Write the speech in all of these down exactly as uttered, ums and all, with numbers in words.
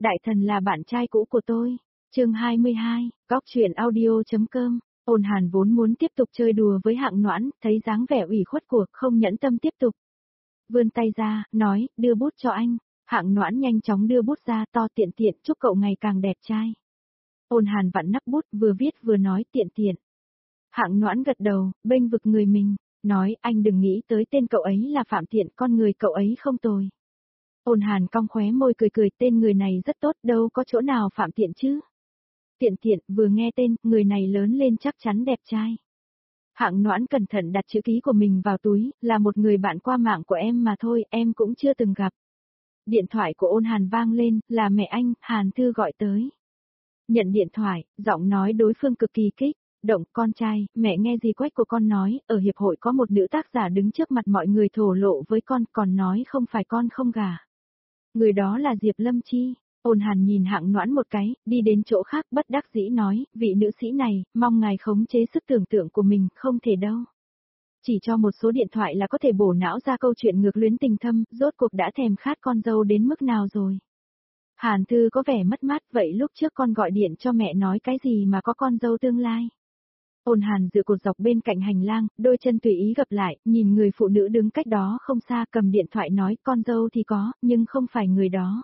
Đại thần là bạn trai cũ của tôi. Chương hai mươi hai, Góc truyện audio.com. Ôn Hàn vốn muốn tiếp tục chơi đùa với Hạng Noãn, thấy dáng vẻ ủy khuất của không nhẫn tâm tiếp tục. Vươn tay ra, nói, đưa bút cho anh. Hạng Noãn nhanh chóng đưa bút ra, to tiện tiện, chúc cậu ngày càng đẹp trai. Ôn Hàn vặn nắp bút, vừa viết vừa nói tiện tiện. Hạng Noãn gật đầu, bênh vực người mình, nói anh đừng nghĩ tới tên cậu ấy là Phạm Tiện, con người cậu ấy không tồi. Ôn Hàn cong khóe môi cười cười, tên người này rất tốt, đâu có chỗ nào Phạm Tiện chứ. Tiện tiện, vừa nghe tên, người này lớn lên chắc chắn đẹp trai. Hạng Noãn cẩn thận đặt chữ ký của mình vào túi, là một người bạn qua mạng của em mà thôi, em cũng chưa từng gặp. Điện thoại của Ôn Hàn vang lên, là mẹ anh, Hàn Thư gọi tới. Nhận điện thoại, giọng nói đối phương cực kỳ kích động, con trai, mẹ nghe gì Quách của con nói, ở hiệp hội có một nữ tác giả đứng trước mặt mọi người thổ lộ với con, còn nói không phải con không gả. Người đó là Diệp Lâm Chi. Ôn Hàn nhìn Hạng Noãn một cái, đi đến chỗ khác bất đắc dĩ nói, vị nữ sĩ này, mong ngài khống chế sức tưởng tượng của mình, không thể đâu. Chỉ cho một số điện thoại là có thể bổ não ra câu chuyện ngược luyến tình thâm, rốt cuộc đã thèm khát con dâu đến mức nào rồi. Hàn Thư có vẻ mất mát, vậy lúc trước con gọi điện cho mẹ nói cái gì mà có con dâu tương lai. Ôn Hàn dựa cột dọc bên cạnh hành lang, đôi chân tùy ý gập lại, nhìn người phụ nữ đứng cách đó không xa cầm điện thoại nói con dâu thì có, nhưng không phải người đó.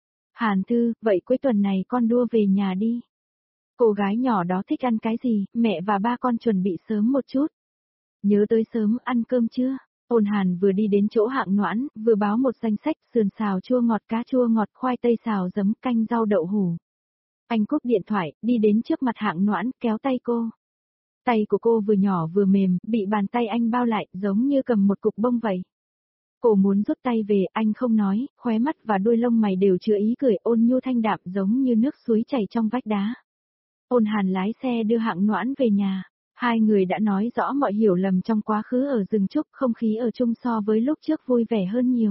Hàn Thư, vậy cuối tuần này con đua về nhà đi. Cô gái nhỏ đó thích ăn cái gì, mẹ và ba con chuẩn bị sớm một chút. Nhớ tới sớm ăn cơm chưa? Ôn Hàn vừa đi đến chỗ Hạng Noãn, vừa báo một danh sách sườn xào chua ngọt, cá chua ngọt, khoai tây xào giấm, canh rau đậu hủ. Anh cúp điện thoại, đi đến trước mặt Hạng Noãn, kéo tay cô. Tay của cô vừa nhỏ vừa mềm, bị bàn tay anh bao lại, giống như cầm một cục bông vậy. Cô muốn rút tay về, anh không nói, khóe mắt và đuôi lông mày đều chứa ý cười, ôn nhu thanh đạm giống như nước suối chảy trong vách đá. Ôn Hàn lái xe đưa Hạng Noãn về nhà. Hai người đã nói rõ mọi hiểu lầm trong quá khứ ở rừng trúc, không khí ở chung so với lúc trước vui vẻ hơn nhiều.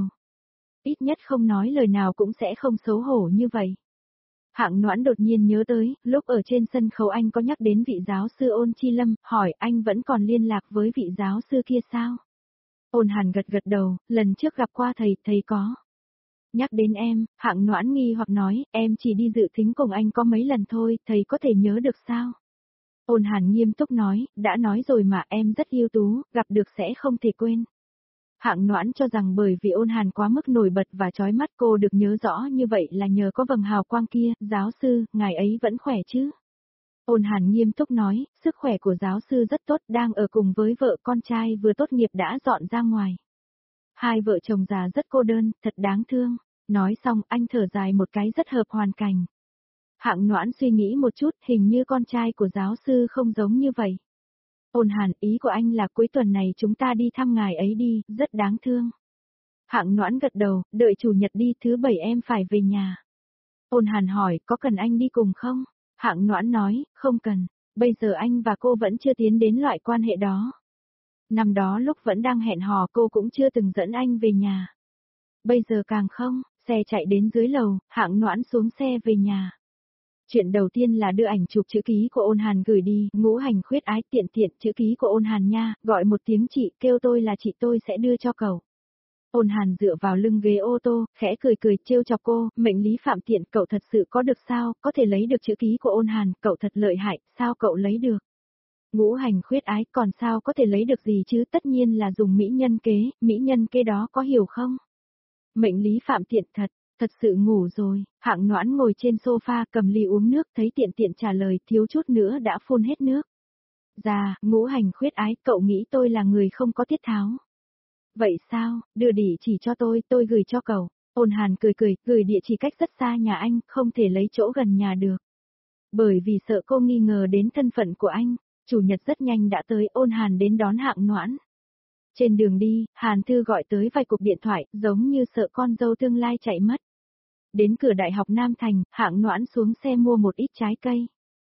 Ít nhất không nói lời nào cũng sẽ không xấu hổ như vậy. Hạng Noãn đột nhiên nhớ tới, lúc ở trên sân khấu anh có nhắc đến vị giáo sư Ôn Chi Lâm, hỏi anh vẫn còn liên lạc với vị giáo sư kia sao? Ôn Hàn gật gật đầu, lần trước gặp qua thầy, thầy có. Nhắc đến em, Hạng Noãn nghi hoặc nói, em chỉ đi dự thính cùng anh có mấy lần thôi, thầy có thể nhớ được sao? Ôn Hàn nghiêm túc nói, đã nói rồi mà em rất ưu tú, gặp được sẽ không thể quên. Hạng Noãn cho rằng bởi vì Ôn Hàn quá mức nổi bật và chói mắt cô được nhớ rõ như vậy là nhờ có vầng hào quang kia, giáo sư, ngài ấy vẫn khỏe chứ? Ôn Hàn nghiêm túc nói, sức khỏe của giáo sư rất tốt, đang ở cùng với vợ con trai vừa tốt nghiệp đã dọn ra ngoài. Hai vợ chồng già rất cô đơn, thật đáng thương. Nói xong anh thở dài một cái rất hợp hoàn cảnh. Hạng Noãn suy nghĩ một chút, hình như con trai của giáo sư không giống như vậy. Ôn Hàn, ý của anh là cuối tuần này chúng ta đi thăm ngài ấy đi, rất đáng thương. Hạng Noãn gật đầu, đợi chủ nhật đi, thứ bảy em phải về nhà. Ôn Hàn hỏi, có cần anh đi cùng không? Hạng Noãn nói, không cần, bây giờ anh và cô vẫn chưa tiến đến loại quan hệ đó. Năm đó lúc vẫn đang hẹn hò cô cũng chưa từng dẫn anh về nhà. Bây giờ càng không, xe chạy đến dưới lầu, Hạng Noãn xuống xe về nhà. Chuyện đầu tiên là đưa ảnh chụp chữ ký của Ôn Hàn gửi đi, ngũ hành khuyết ái tiện tiện chữ ký của Ôn Hàn nha, gọi một tiếng chị, kêu tôi là chị tôi sẽ đưa cho cậu. Ôn Hàn dựa vào lưng ghế ô tô, khẽ cười cười trêu chọc cô, mệnh lý Phạm Tiện cậu thật sự có được sao, có thể lấy được chữ ký của Ôn Hàn, cậu thật lợi hại, sao cậu lấy được? Ngũ hành khuyết ái còn sao có thể lấy được gì chứ, tất nhiên là dùng mỹ nhân kế, mỹ nhân kế đó có hiểu không? Mệnh lý Phạm Tiện thật, thật sự ngủ rồi, Hạng Noãn ngồi trên sofa cầm ly uống nước thấy Tiện Tiện trả lời thiếu chút nữa đã phun hết nước. Dạ, ngũ hành khuyết ái, cậu nghĩ tôi là người không có tiết tháo. Vậy sao, đưa địa chỉ cho tôi, tôi gửi cho cậu. Ôn Hàn cười cười, gửi địa chỉ cách rất xa nhà anh, không thể lấy chỗ gần nhà được. Bởi vì sợ cô nghi ngờ đến thân phận của anh, chủ nhật rất nhanh đã tới, Ôn Hàn đến đón Hạng Noãn. Trên đường đi, Hàn Thư gọi tới vài cuộc điện thoại, giống như sợ con dâu tương lai chạy mất. Đến cửa Đại học Nam Thành, Hạng Noãn xuống xe mua một ít trái cây.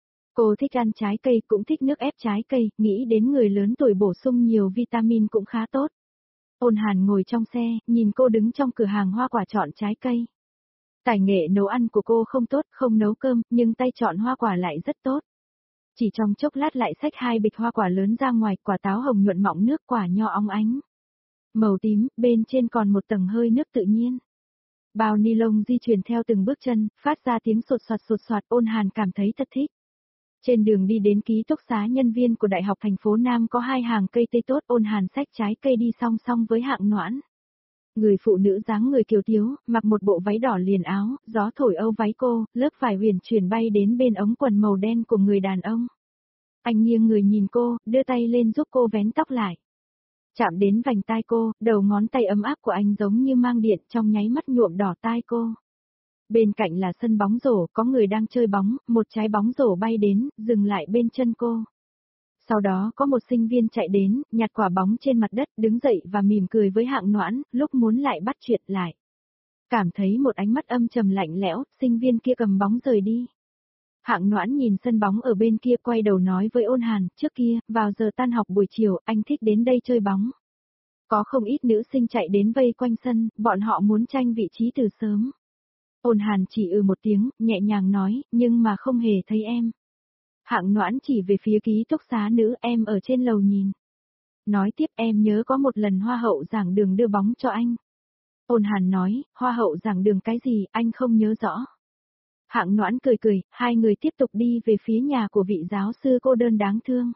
Cô thích ăn trái cây, cũng thích nước ép trái cây, nghĩ đến người lớn tuổi bổ sung nhiều vitamin cũng khá tốt. Ôn Hàn ngồi trong xe, nhìn cô đứng trong cửa hàng hoa quả chọn trái cây. Tài nghệ nấu ăn của cô không tốt, không nấu cơm, nhưng tay chọn hoa quả lại rất tốt. Chỉ trong chốc lát lại xách hai bịch hoa quả lớn ra ngoài, quả táo hồng nhuận mọng nước, quả nho óng ánh. Màu tím, bên trên còn một tầng hơi nước tự nhiên. Bao ni lông di chuyển theo từng bước chân, phát ra tiếng sột soạt sột soạt. Ôn Hàn cảm thấy thật thích. Trên đường đi đến ký túc xá nhân viên của Đại học thành phố Nam có hai hàng cây tây tốt. Ôn Hàn xách trái cây đi song song với Hạng Noãn. Người phụ nữ dáng người kiều tiếu, mặc một bộ váy đỏ liền áo, gió thổi âu váy cô, lớp vải huyền chuyển bay đến bên ống quần màu đen của người đàn ông. Anh nghiêng người nhìn cô, đưa tay lên giúp cô vén tóc lại. Chạm đến vành tai cô, đầu ngón tay ấm áp của anh giống như mang điện trong nháy mắt nhuộm đỏ tai cô. Bên cạnh là sân bóng rổ, có người đang chơi bóng, một trái bóng rổ bay đến, dừng lại bên chân cô. Sau đó có một sinh viên chạy đến, nhặt quả bóng trên mặt đất, đứng dậy và mỉm cười với Hạng Noãn, lúc muốn lại bắt chuyện lại. Cảm thấy một ánh mắt âm trầm lạnh lẽo, sinh viên kia cầm bóng rời đi. Hạng Noãn nhìn sân bóng ở bên kia, quay đầu nói với Ôn Hàn, trước kia, vào giờ tan học buổi chiều, anh thích đến đây chơi bóng. Có không ít nữ sinh chạy đến vây quanh sân, bọn họ muốn tranh vị trí từ sớm. Ôn Hàn chỉ ừ một tiếng, nhẹ nhàng nói, nhưng mà không hề thấy em. Hạng Noãn chỉ về phía ký túc xá nữ, em ở trên lầu nhìn. Nói tiếp, em nhớ có một lần hoa hậu giảng đường đưa bóng cho anh. Ôn Hàn nói, hoa hậu giảng đường cái gì, anh không nhớ rõ. Hạng Noãn cười cười, hai người tiếp tục đi về phía nhà của vị giáo sư cô đơn đáng thương.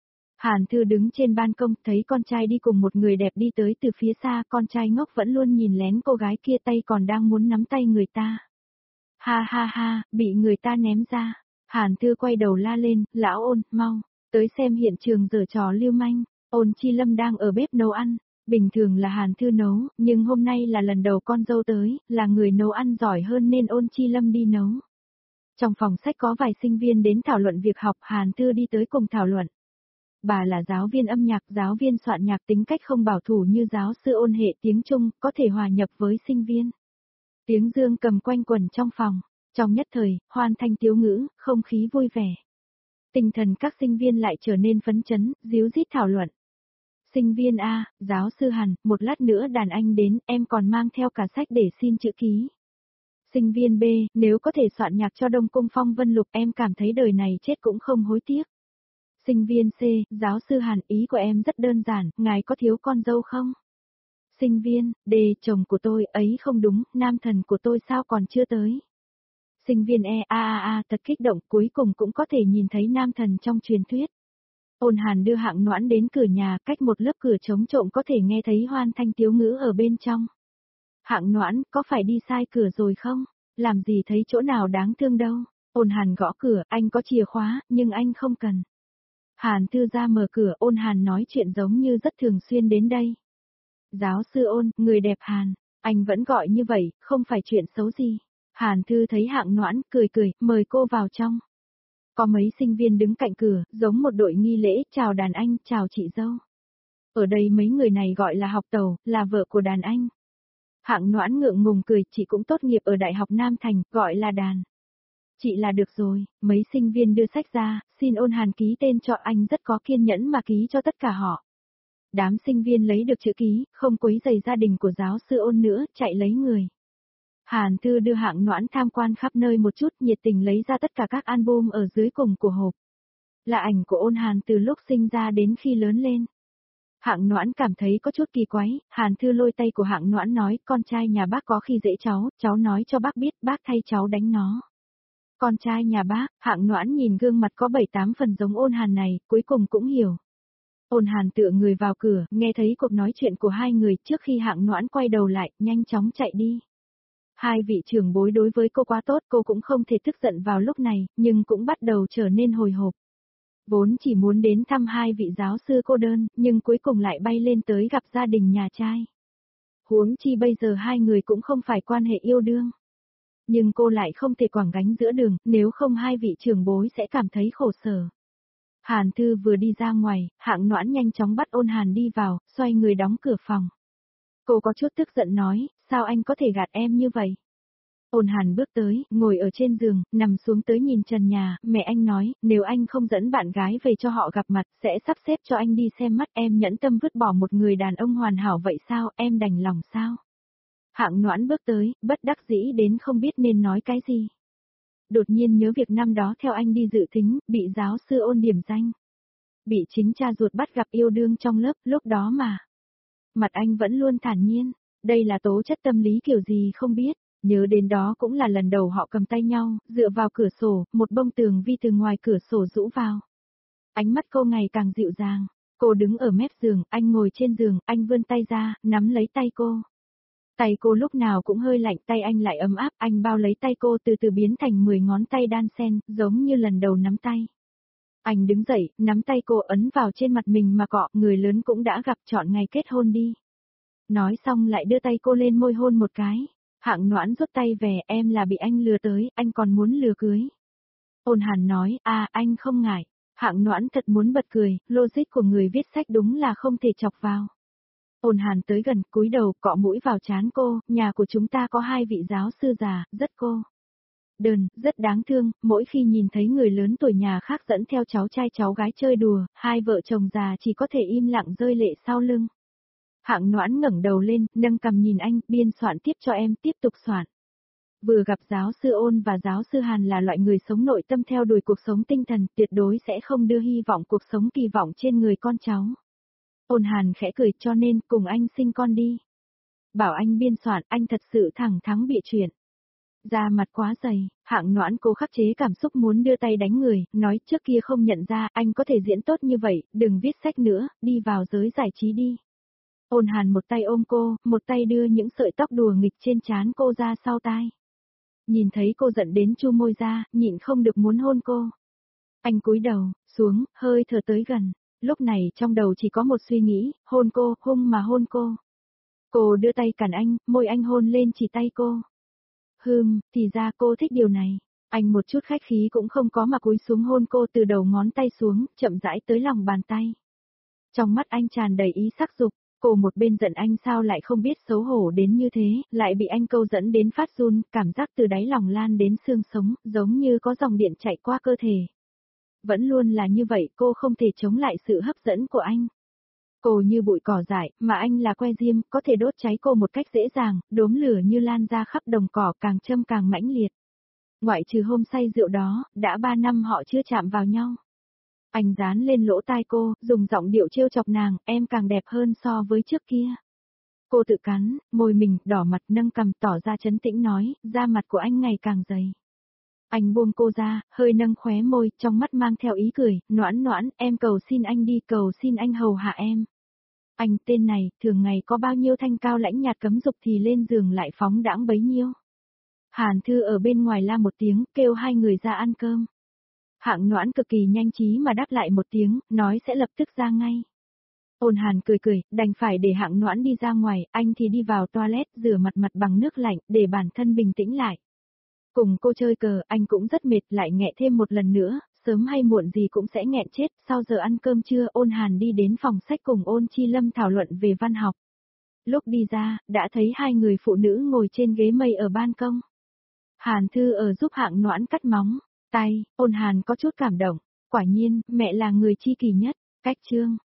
Hàn Thư đứng trên ban công, thấy con trai đi cùng một người đẹp đi tới từ phía xa, con trai ngốc vẫn luôn nhìn lén cô gái kia, tay còn đang muốn nắm tay người ta. Ha ha ha, bị người ta ném ra. Hàn Thư quay đầu la lên, lão Ôn, mau, tới xem hiện trường giở trò lưu manh. Ôn Chi Lâm đang ở bếp nấu ăn. Bình thường là Hàn Thư nấu, nhưng hôm nay là lần đầu con dâu tới, là người nấu ăn giỏi hơn nên Ôn Chi Lâm đi nấu. Trong phòng sách có vài sinh viên đến thảo luận việc học, Hàn Thư đi tới cùng thảo luận. Bà là giáo viên âm nhạc, giáo viên soạn nhạc, tính cách không bảo thủ như giáo sư Ôn, hệ tiếng Trung, có thể hòa nhập với sinh viên. Tiếng dương cầm quanh quẩn trong phòng, trong nhất thời, hoan thanh tiếu ngữ, không khí vui vẻ. Tinh thần các sinh viên lại trở nên phấn chấn, díu dít thảo luận. Sinh viên A, giáo sư Hàn, một lát nữa đàn anh đến, em còn mang theo cả sách để xin chữ ký. Sinh viên B, nếu có thể soạn nhạc cho Đông Cung Phong Vân Lục, em cảm thấy đời này chết cũng không hối tiếc. Sinh viên C, giáo sư Hàn, ý của em rất đơn giản, ngài có thiếu con dâu không? Sinh viên D, chồng của tôi, ấy không đúng, nam thần của tôi sao còn chưa tới? Sinh viên E, a a a, thật kích động, cuối cùng cũng có thể nhìn thấy nam thần trong truyền thuyết. Ôn Hàn đưa Hạng Noãn đến cửa nhà, cách một lớp cửa trống trộm có thể nghe thấy hoan thanh tiếu ngữ ở bên trong. Hạng Noãn, có phải đi sai cửa rồi không? Làm gì thấy chỗ nào đáng thương đâu? Ôn Hàn gõ cửa, anh có chìa khóa, nhưng anh không cần. Hàn Thư ra mở cửa, Ôn Hàn nói chuyện giống như rất thường xuyên đến đây. Giáo sư Ôn, người đẹp Hàn, anh vẫn gọi như vậy, không phải chuyện xấu gì. Hàn Thư thấy Hạng Noãn, cười cười, mời cô vào trong. Có mấy sinh viên đứng cạnh cửa, giống một đội nghi lễ, chào đàn anh, chào chị dâu. Ở đây mấy người này gọi là học tàu, là vợ của đàn anh. Hạng Noãn ngượng ngùng cười, chị cũng tốt nghiệp ở Đại học Nam Thành, gọi là đàn. Chị là được rồi, mấy sinh viên đưa sách ra, xin Ôn Hàn ký tên cho, anh rất có kiên nhẫn mà ký cho tất cả họ. Đám sinh viên lấy được chữ ký, không quấy rầy gia đình của giáo sư Ôn nữa, chạy lấy người. Hàn Thư đưa Hạng Noãn tham quan khắp nơi một chút, nhiệt tình lấy ra tất cả các album ở dưới cùng của hộp. Là ảnh của Ôn Hàn từ lúc sinh ra đến khi lớn lên. Hạng Noãn cảm thấy có chút kỳ quái, Hàn Thư lôi tay của Hạng Noãn nói, con trai nhà bác có khi dễ cháu, cháu nói cho bác biết, bác thay cháu đánh nó. Con trai nhà bác, Hạng Noãn nhìn gương mặt có bảy tám phần giống Ôn Hàn này, cuối cùng cũng hiểu. Ôn Hàn tựa người vào cửa, nghe thấy cuộc nói chuyện của hai người, trước khi Hạng Noãn quay đầu lại, nhanh chóng chạy đi. Hai vị trưởng bối đối với cô quá tốt, cô cũng không thể tức giận vào lúc này, nhưng cũng bắt đầu trở nên hồi hộp. Vốn chỉ muốn đến thăm hai vị giáo sư cô đơn, nhưng cuối cùng lại bay lên tới gặp gia đình nhà trai. Huống chi bây giờ hai người cũng không phải quan hệ yêu đương. Nhưng cô lại không thể quẳng gánh giữa đường, nếu không hai vị trưởng bối sẽ cảm thấy khổ sở. Hàn Thư vừa đi ra ngoài, Hạng Noãn nhanh chóng bắt Ôn Hàn đi vào, xoay người đóng cửa phòng. Cô có chút tức giận nói, sao anh có thể gạt em như vậy? Ôn Hàn bước tới, ngồi ở trên giường, nằm xuống tới nhìn trần nhà, mẹ anh nói, nếu anh không dẫn bạn gái về cho họ gặp mặt, sẽ sắp xếp cho anh đi xem mắt, em nhẫn tâm vứt bỏ một người đàn ông hoàn hảo vậy sao, em đành lòng sao? Hạng Noãn bước tới, bất đắc dĩ đến không biết nên nói cái gì. Đột nhiên nhớ việc năm đó theo anh đi dự thính, bị giáo sư Ôn điểm danh. Bị chính cha ruột bắt gặp yêu đương trong lớp, lúc đó mà. Mặt anh vẫn luôn thản nhiên, đây là tố chất tâm lý kiểu gì không biết. Nhớ đến đó cũng là lần đầu họ cầm tay nhau, dựa vào cửa sổ, một bông tường vi từ ngoài cửa sổ rũ vào. Ánh mắt cô ngày càng dịu dàng. Cô đứng ở mép giường, anh ngồi trên giường, anh vươn tay ra, nắm lấy tay cô. Tay cô lúc nào cũng hơi lạnh, tay anh lại ấm áp, anh bao lấy tay cô từ từ biến thành mười ngón tay đan xen, giống như lần đầu nắm tay. Anh đứng dậy, nắm tay cô ấn vào trên mặt mình mà cọ, người lớn cũng đã gặp, chọn ngày kết hôn đi. Nói xong lại đưa tay cô lên môi hôn một cái. Hạng Noãn rút tay về, em là bị anh lừa tới, anh còn muốn lừa cưới. Ôn Hàn nói, à anh không ngại. Hạng Noãn thật muốn bật cười, logic của người viết sách đúng là không thể chọc vào. Ôn Hàn tới gần, cúi đầu, cọ mũi vào trán cô, nhà của chúng ta có hai vị giáo sư già, rất cô đơn, rất đáng thương, mỗi khi nhìn thấy người lớn tuổi nhà khác dẫn theo cháu trai cháu gái chơi đùa, hai vợ chồng già chỉ có thể im lặng rơi lệ sau lưng. Hạng Noãn ngẩng đầu lên, nâng cằm nhìn anh, biên soạn tiếp cho em, tiếp tục soạn. Vừa gặp giáo sư Ôn và giáo sư Hàn là loại người sống nội tâm theo đuổi cuộc sống tinh thần, tuyệt đối sẽ không đưa hy vọng cuộc sống kỳ vọng trên người con cháu. Ôn Hàn khẽ cười, cho nên cùng anh sinh con đi. Bảo anh biên soạn, anh thật sự thẳng thắn bịa chuyện. Da mặt quá dày, Hạng Noãn cố khắc chế cảm xúc muốn đưa tay đánh người, nói trước kia không nhận ra, anh có thể diễn tốt như vậy, đừng viết sách nữa, đi vào giới giải trí đi. Ôn Hàn một tay ôm cô, một tay đưa những sợi tóc đùa nghịch trên trán cô ra sau tai. Nhìn thấy cô giận đến chu môi ra, nhịn không được muốn hôn cô. Anh cúi đầu, xuống, hơi thở tới gần. Lúc này trong đầu chỉ có một suy nghĩ, hôn cô, hung mà hôn cô. Cô đưa tay cản anh, môi anh hôn lên chỉ tay cô. Hừm, thì ra cô thích điều này. Anh một chút khách khí cũng không có mà cúi xuống hôn cô từ đầu ngón tay xuống, chậm rãi tới lòng bàn tay. Trong mắt anh tràn đầy ý sắc dục. Cô một bên giận anh sao lại không biết xấu hổ đến như thế, lại bị anh câu dẫn đến phát run, cảm giác từ đáy lòng lan đến xương sống, giống như có dòng điện chạy qua cơ thể. Vẫn luôn là như vậy, cô không thể chống lại sự hấp dẫn của anh. Cô như bụi cỏ dại, mà anh là que diêm, có thể đốt cháy cô một cách dễ dàng, đốm lửa như lan ra khắp đồng cỏ càng châm càng mãnh liệt. Ngoại trừ hôm say rượu đó, đã ba năm họ chưa chạm vào nhau. Anh dán lên lỗ tai cô, dùng giọng điệu trêu chọc nàng, em càng đẹp hơn so với trước kia. Cô tự cắn, môi mình, đỏ mặt nâng cằm tỏ ra trấn tĩnh nói, da mặt của anh ngày càng dày. Anh buông cô ra, hơi nâng khóe môi, trong mắt mang theo ý cười, Noãn Noãn, em cầu xin anh đi, cầu xin anh hầu hạ em. Anh tên này, thường ngày có bao nhiêu thanh cao lãnh nhạt cấm dục thì lên giường lại phóng đãng bấy nhiêu. Hàn Thư ở bên ngoài la một tiếng, kêu hai người ra ăn cơm. Hạng Noãn cực kỳ nhanh trí mà đáp lại một tiếng, nói sẽ lập tức ra ngay. Ôn Hàn cười cười, đành phải để Hạng Noãn đi ra ngoài, anh thì đi vào toilet rửa mặt mặt bằng nước lạnh, để bản thân bình tĩnh lại. Cùng cô chơi cờ, anh cũng rất mệt, lại nghẹ thêm một lần nữa, sớm hay muộn gì cũng sẽ nghẹn chết. Sau giờ ăn cơm trưa, Ôn Hàn đi đến phòng sách cùng Ôn Chi Lâm thảo luận về văn học. Lúc đi ra, đã thấy hai người phụ nữ ngồi trên ghế mây ở ban công. Hàn Thư ở giúp Hạng Noãn cắt móng tay, Ôn Hàn có chút cảm động, quả nhiên, mẹ là người chi kỷ nhất. Cách chương